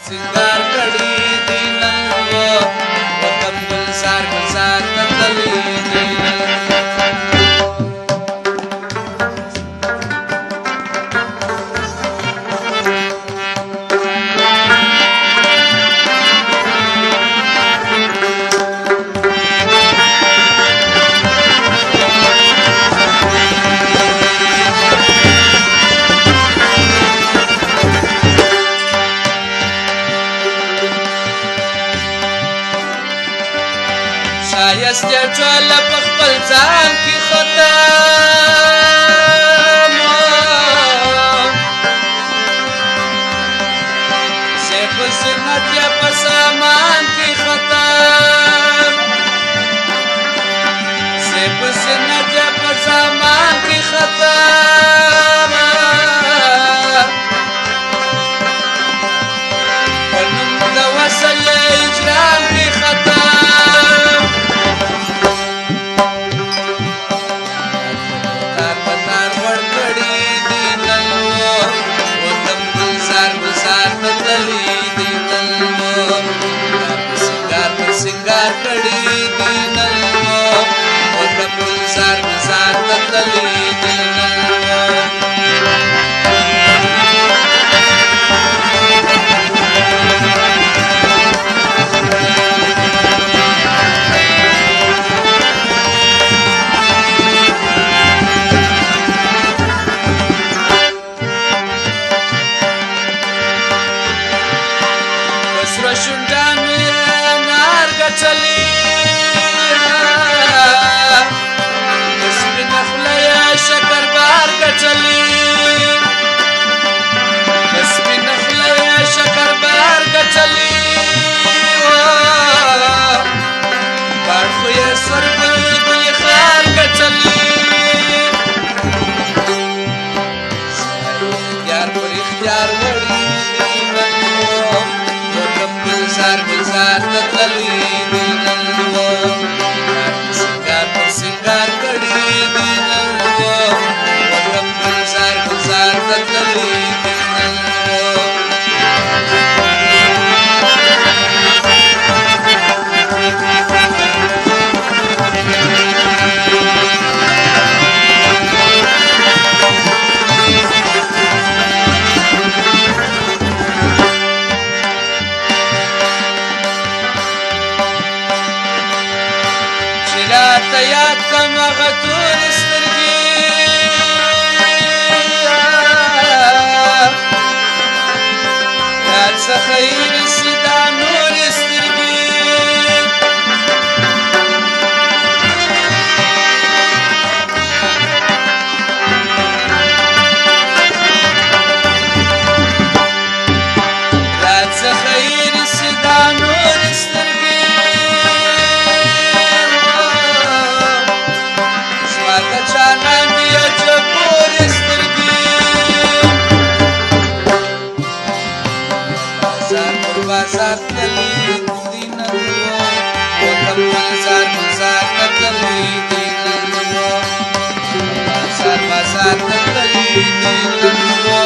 سنگار کړي دي نن وطن گلزار گلزار تللی دي شایست ټول په خپل ځان کې ختم سیف سنت یا په سامان کې ختم سیف سنت یا په سامان کې ختم په نوم د وصل اجرام کې ختم سنگار کړي دي نن وطن گلزار گلزار تللی دي وسره شونډه مې چلی سپین خوله شکر بار گچلی سپین خوله شکر بار گچلی بار خوی سر گل خار گچلی یار پر اختیار وڑی وطن گلزار گلزار تللی سنگار کړي دي نن وطن گلزار گلزار تللی دي راته یاد کم هغه تورې سترګې یاد څخه یې رسي دا نورې سترګې یاد څخه یې رسي دا نورې سترګې جانان بیا جبور سترګې بازار پر بازار تللی دي نن وطن گلزار گلزار تللی دي نن بازار بازار تللی دي نن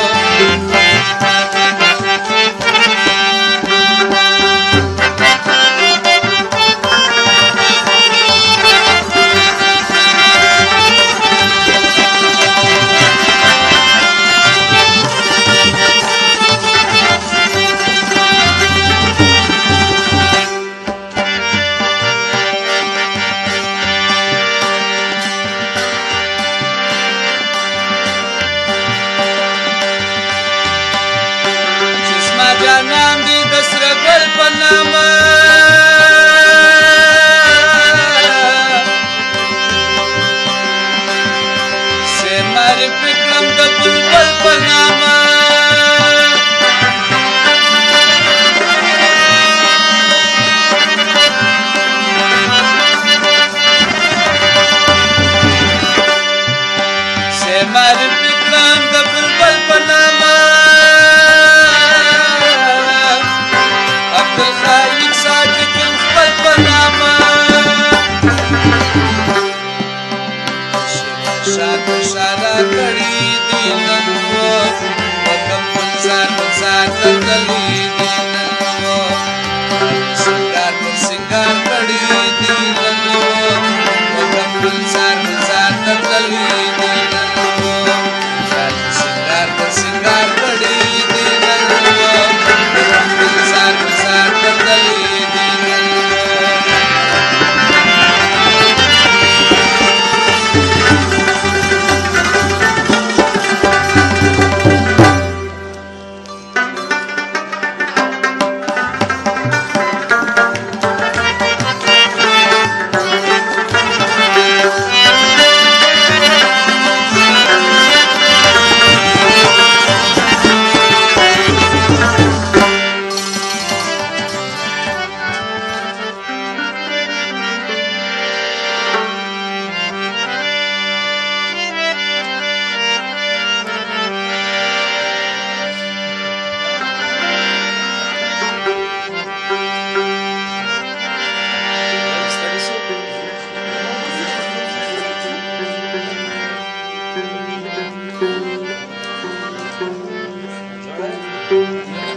جانان دی دسر گل پناما سے ماری پکلم دا بلبل پناما سے ماری پکلم دا بلبل پناما خالق صادق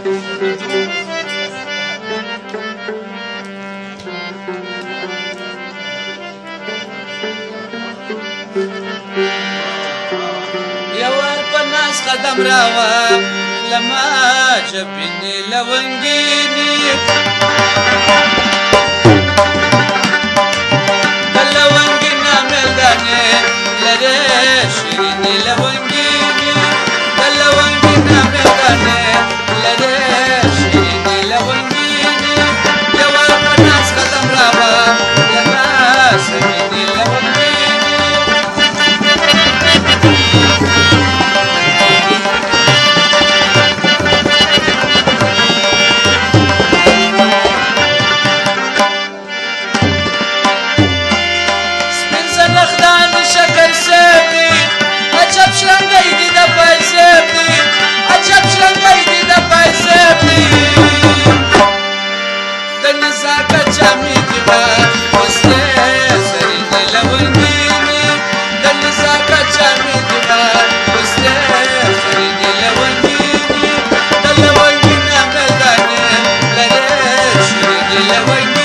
یوار په ناز قدم راوه لما جبینې لونګینې د لونګې نامې دانې لرې شیرینې لونګینې د لونګې نامې دانې لرې شیرینې لونګینې یوار په ناز قدم راوه لما جبینې لونګینې عجب شلنگی دی دا پیسب دی عجب شلنگی دی دا پیسب دی دا نزاکت جامی دی با حسن سرین لونگینی دا نزاکت جامی دی با حسن سرین لونگینی دا لونگین مدانه لره شرین لونگینی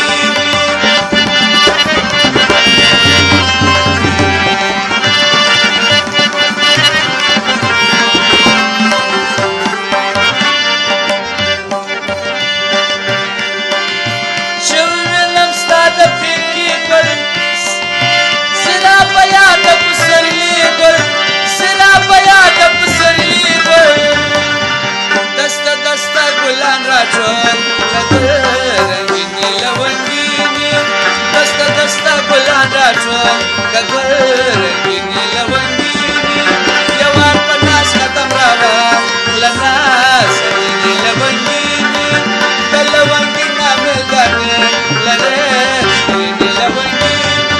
گلان را چون کدر رنگینی لونگینی دستا دستا گلان را چون کدر رنگینی لونگینی یوار پناس ختم راوا لنا سرینی لونگینی دلونگی نامل دانه لره شرینی لونگینی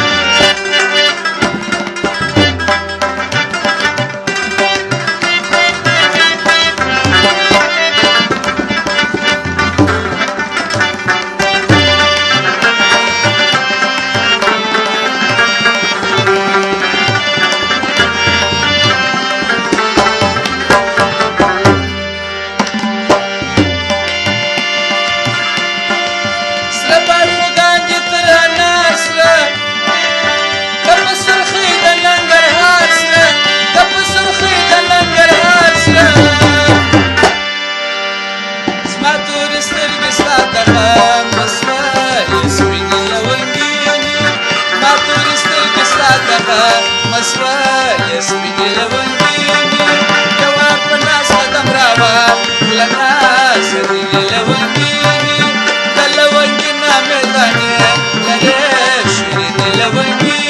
مسوای سپینې لونګینې یوار په ناز قدم راوه لنا سرینې لونګینې د لونګې نامې دانې لرې شیرینې لونګینې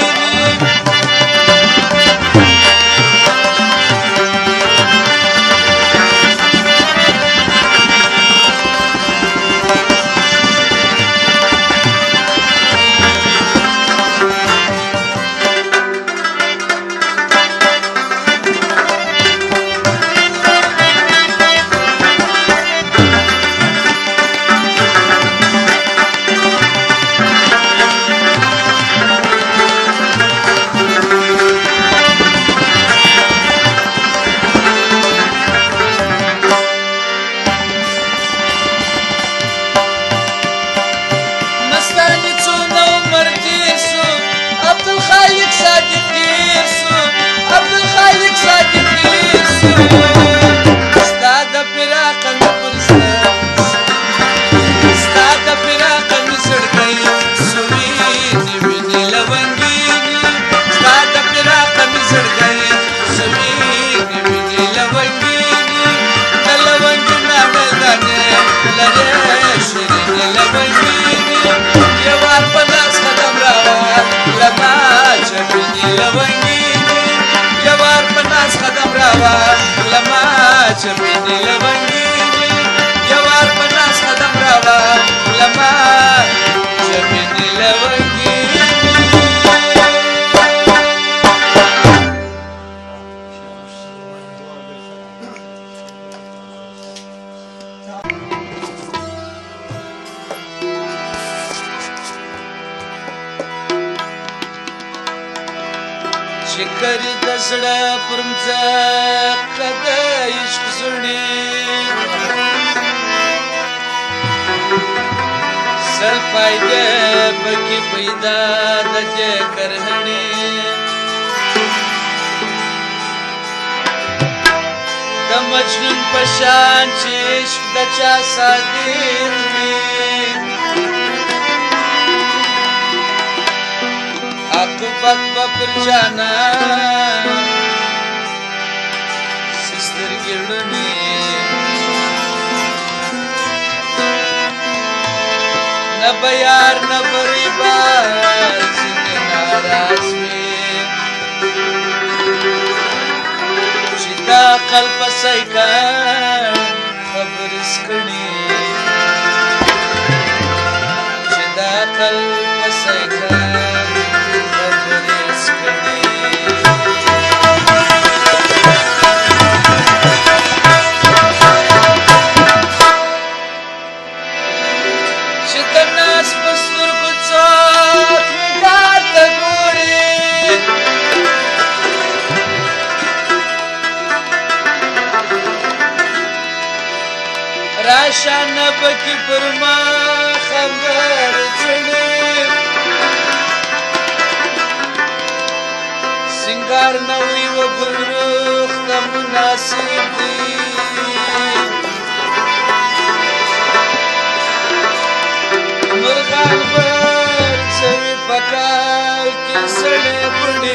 چپینې لونګینې یوار په ناز قدم راوه لما چپینې لونګینې شکر د زړه پر مځکه د عشق زړی اصل فائدے پکی پیدا دجے کرہنے دا مجنون پشان چشق دا چا صادق وی عاقبت بپر جانا سستر گرڑنی نہ بیار نہ بریبار سنگ ناراض میں چدا قلب سیکان خبر اسکڑی چدا قلب سیکان خبر اسکڑی ناس بستر کو چاک نگار تگوڑی راشا نبکی پرما خبر چڑی سنگار نوی و گلروخ تا مناسب دی مرغان بر سوی پکال کی سڑے پڑی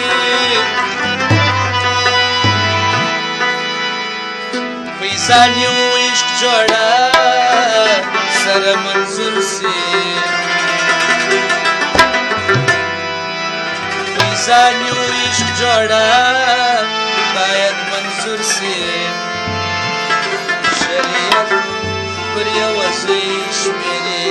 فیضانیو عشق جوڑا سر منظور سے فیضانیو عشق جوڑا باید منظور سے شریعت پر یو ازویش میرے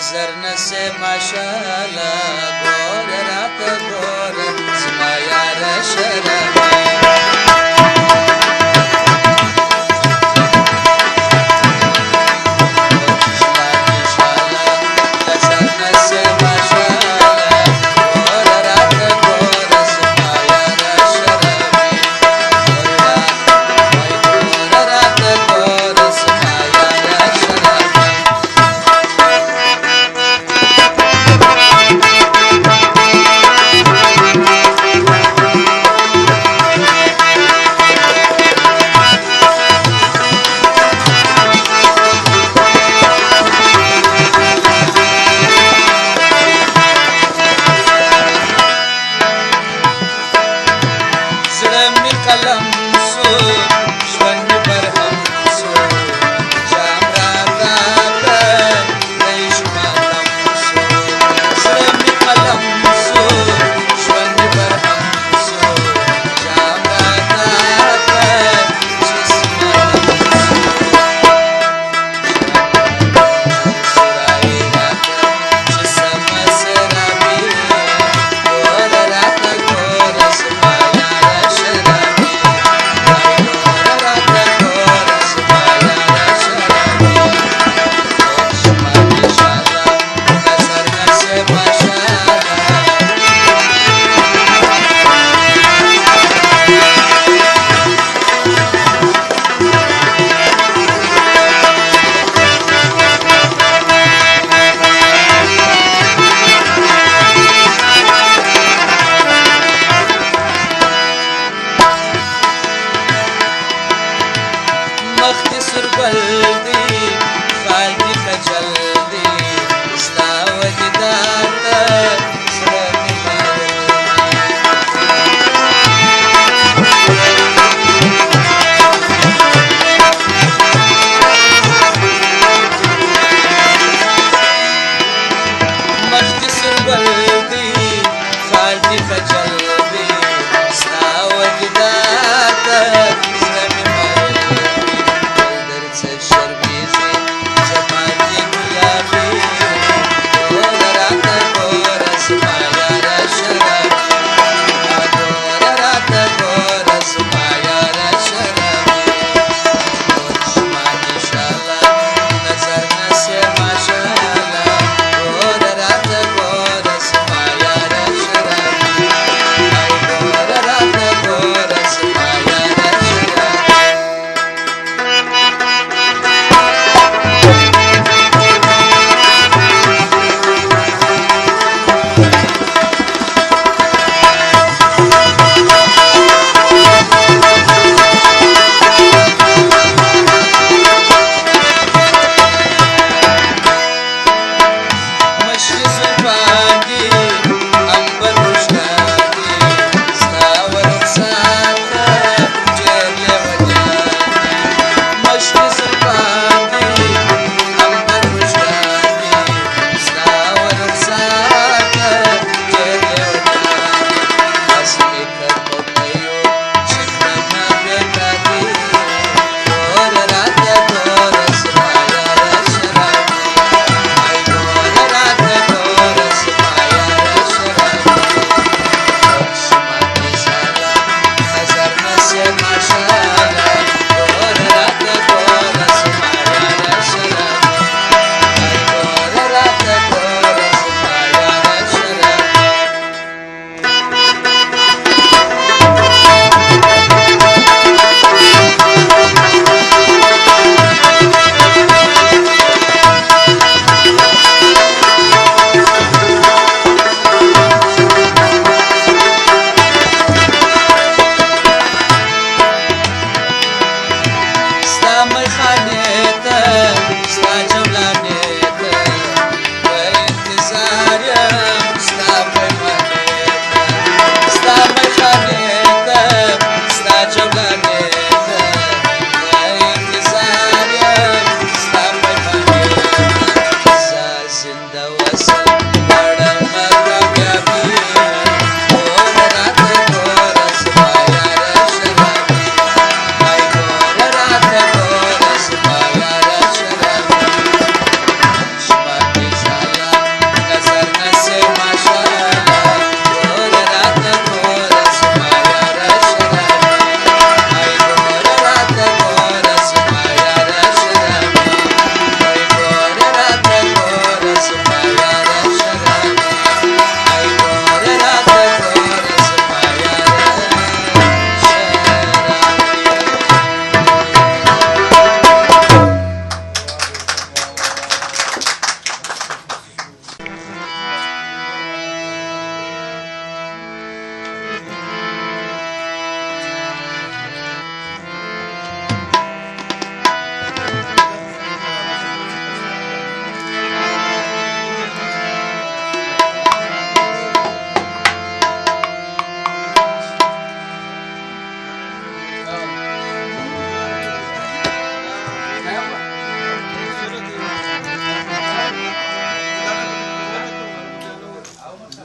نظر نسے ماشاءاللہ گور رات گور زما یار شرابی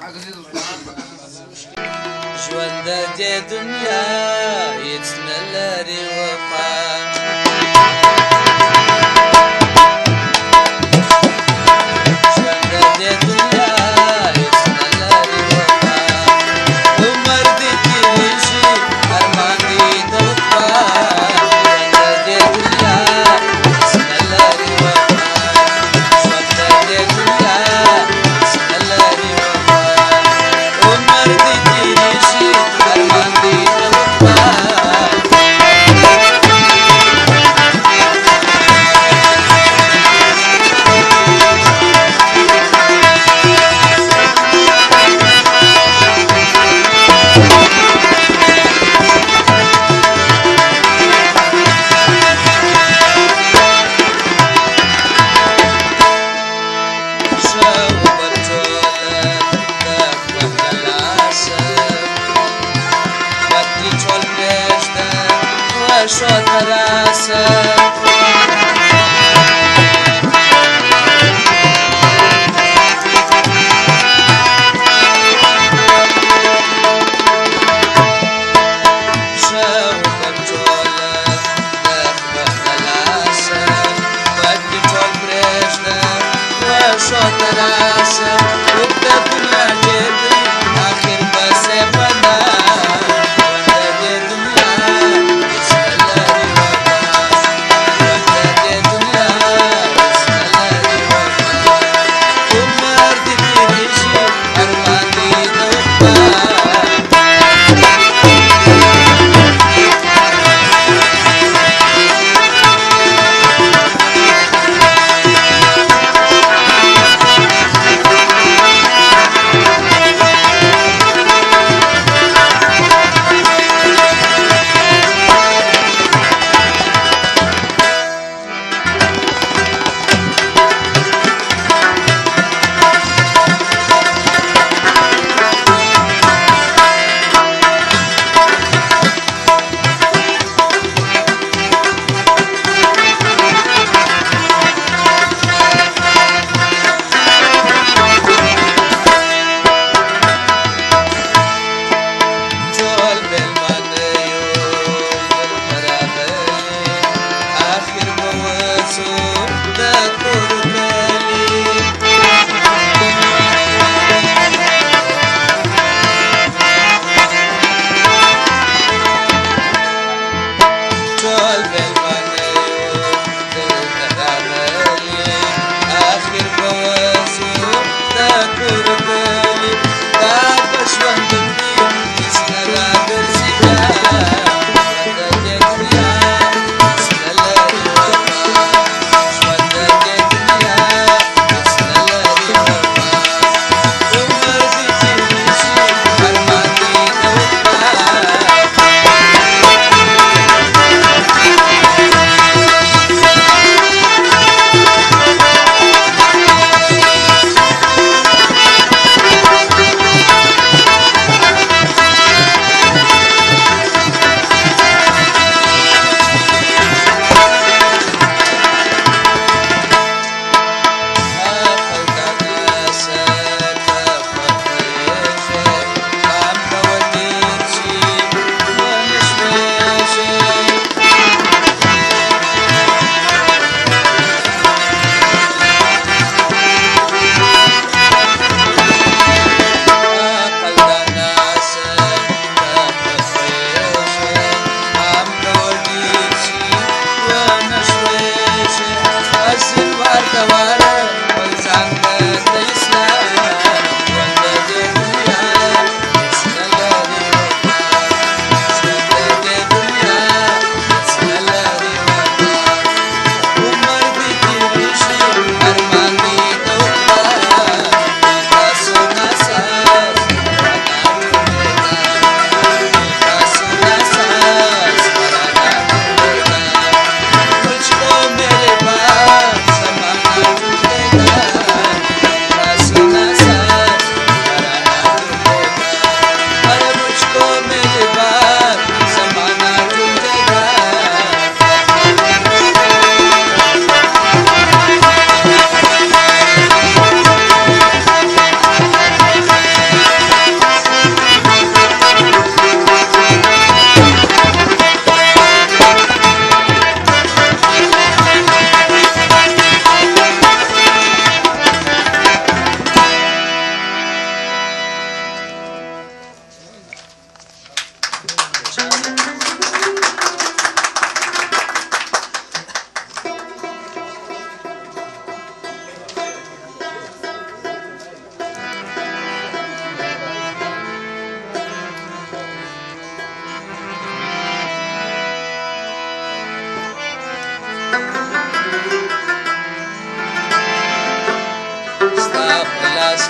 ژوند د دې دنیا هېڅ نه لري وفا ژوند د دې دنیا هېڅ نه لري وفا عمر دې تېرېږي ارمان دې د وفا ژوند د دې دنیا هېڅ نه لري وفا ژوند د دې دنیا هېڅ نه لري وفا عمر دې تېرېږي ارمان دې د وفا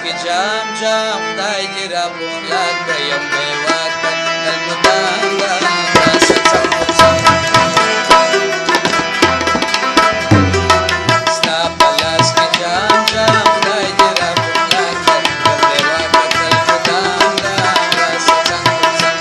کې جام جام خدای دې را بخلاک کړه یم بېواک تل مدام راسه څنګ په څنګ ستا په لاس کې جام جام خدای دې را بخلاک کړه یم بېواک تل مدام راسه څنګ په څنګ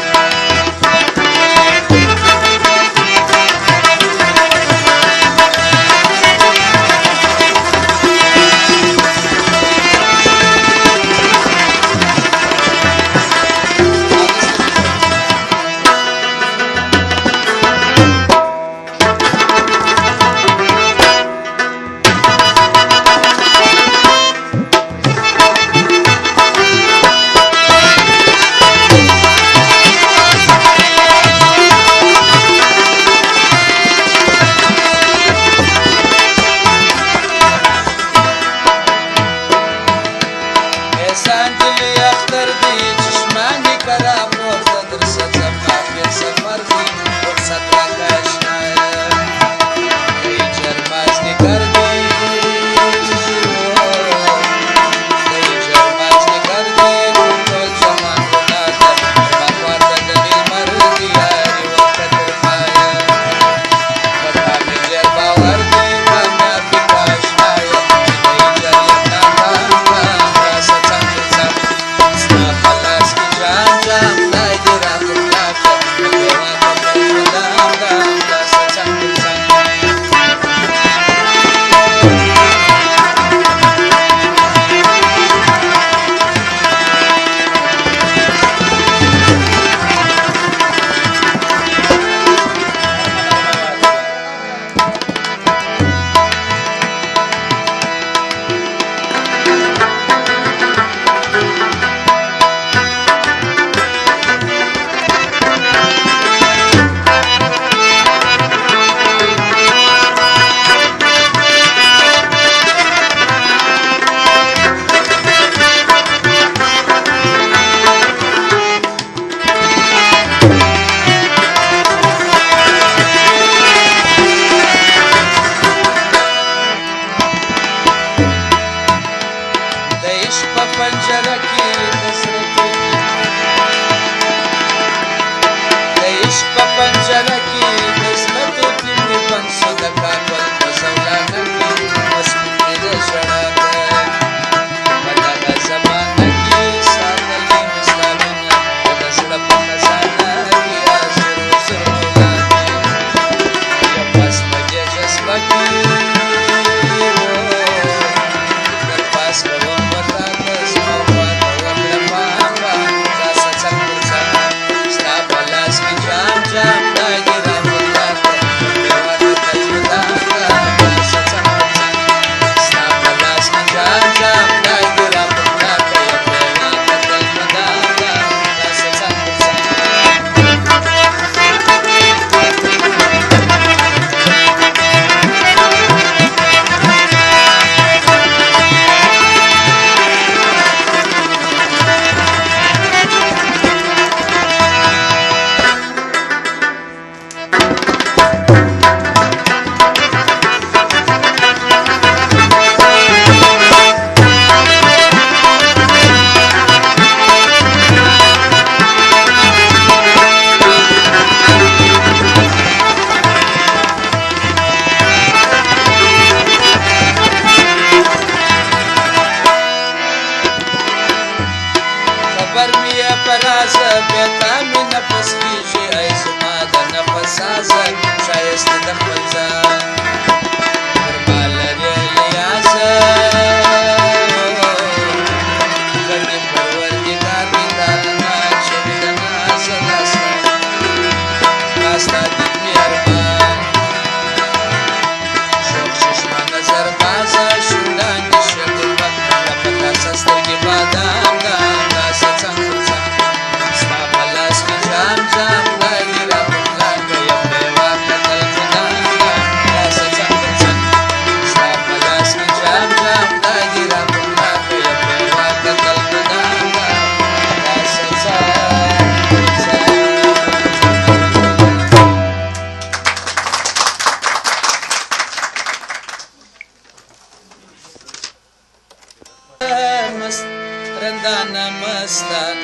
Jam jam,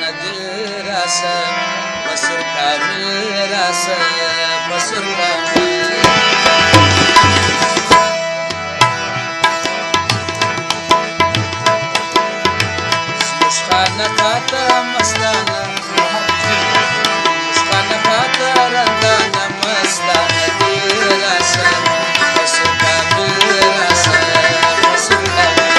عادل راسه مسر کامل راسه مسر کامل مشخانه پاته مستانه مشخانه پاته رندانه مستانه دل راسه مسر کامل راسه مسر کامل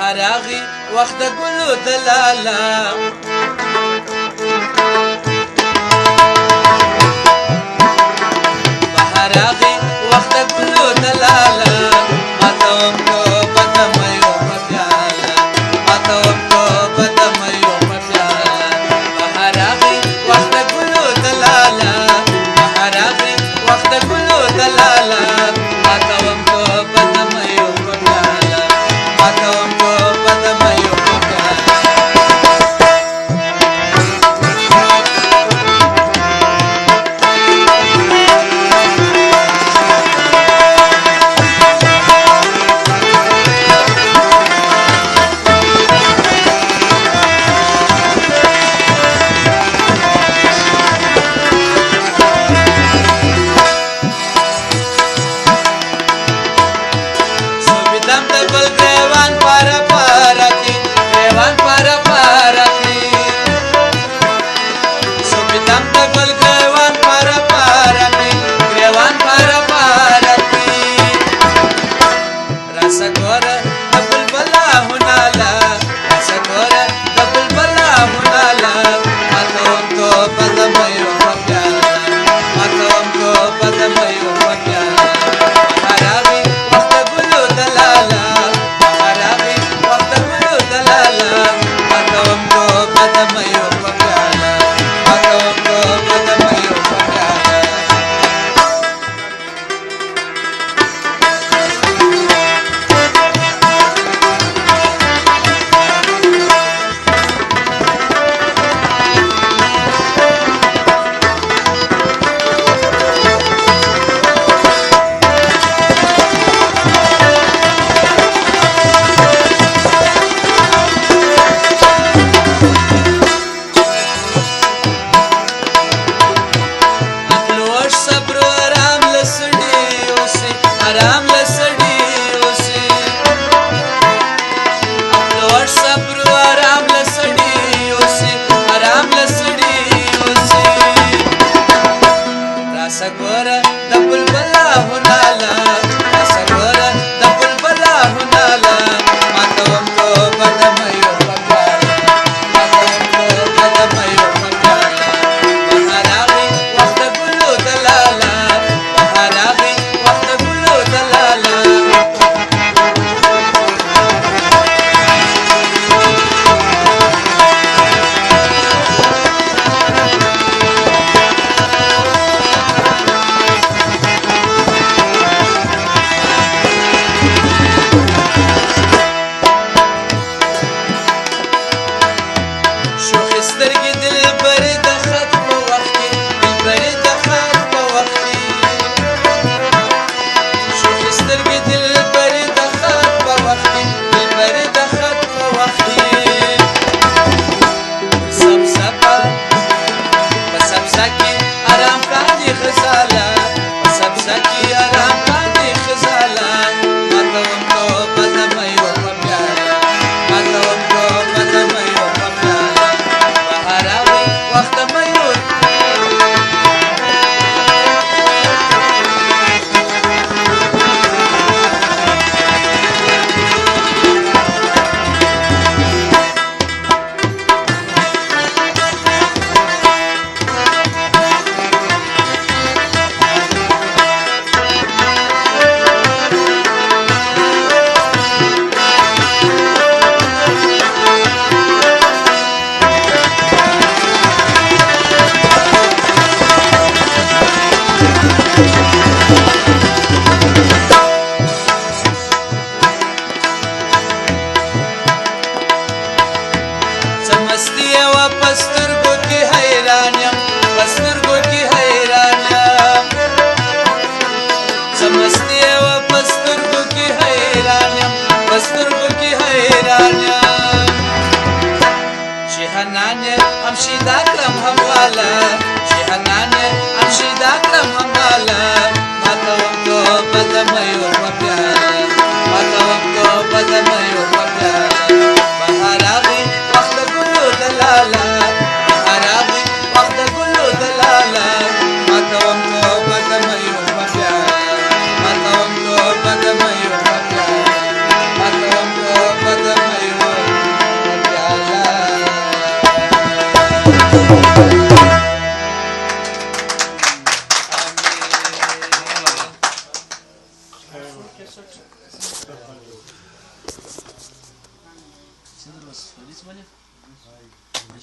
بهر راغی وخت د ګلو د لاله بهر راغی وخت د ګلو د لاله ماته هم توبه د میو په پیاله ماته هم توبه د میو په پیاله بهر راغی وخت د ګلو د لاله بهر راغی وخت د ګلو د لاله ماته هم توبه د میو په پیاله ماته هم توبه د میو په پیاله Bye. Sindros, feliz, Malia?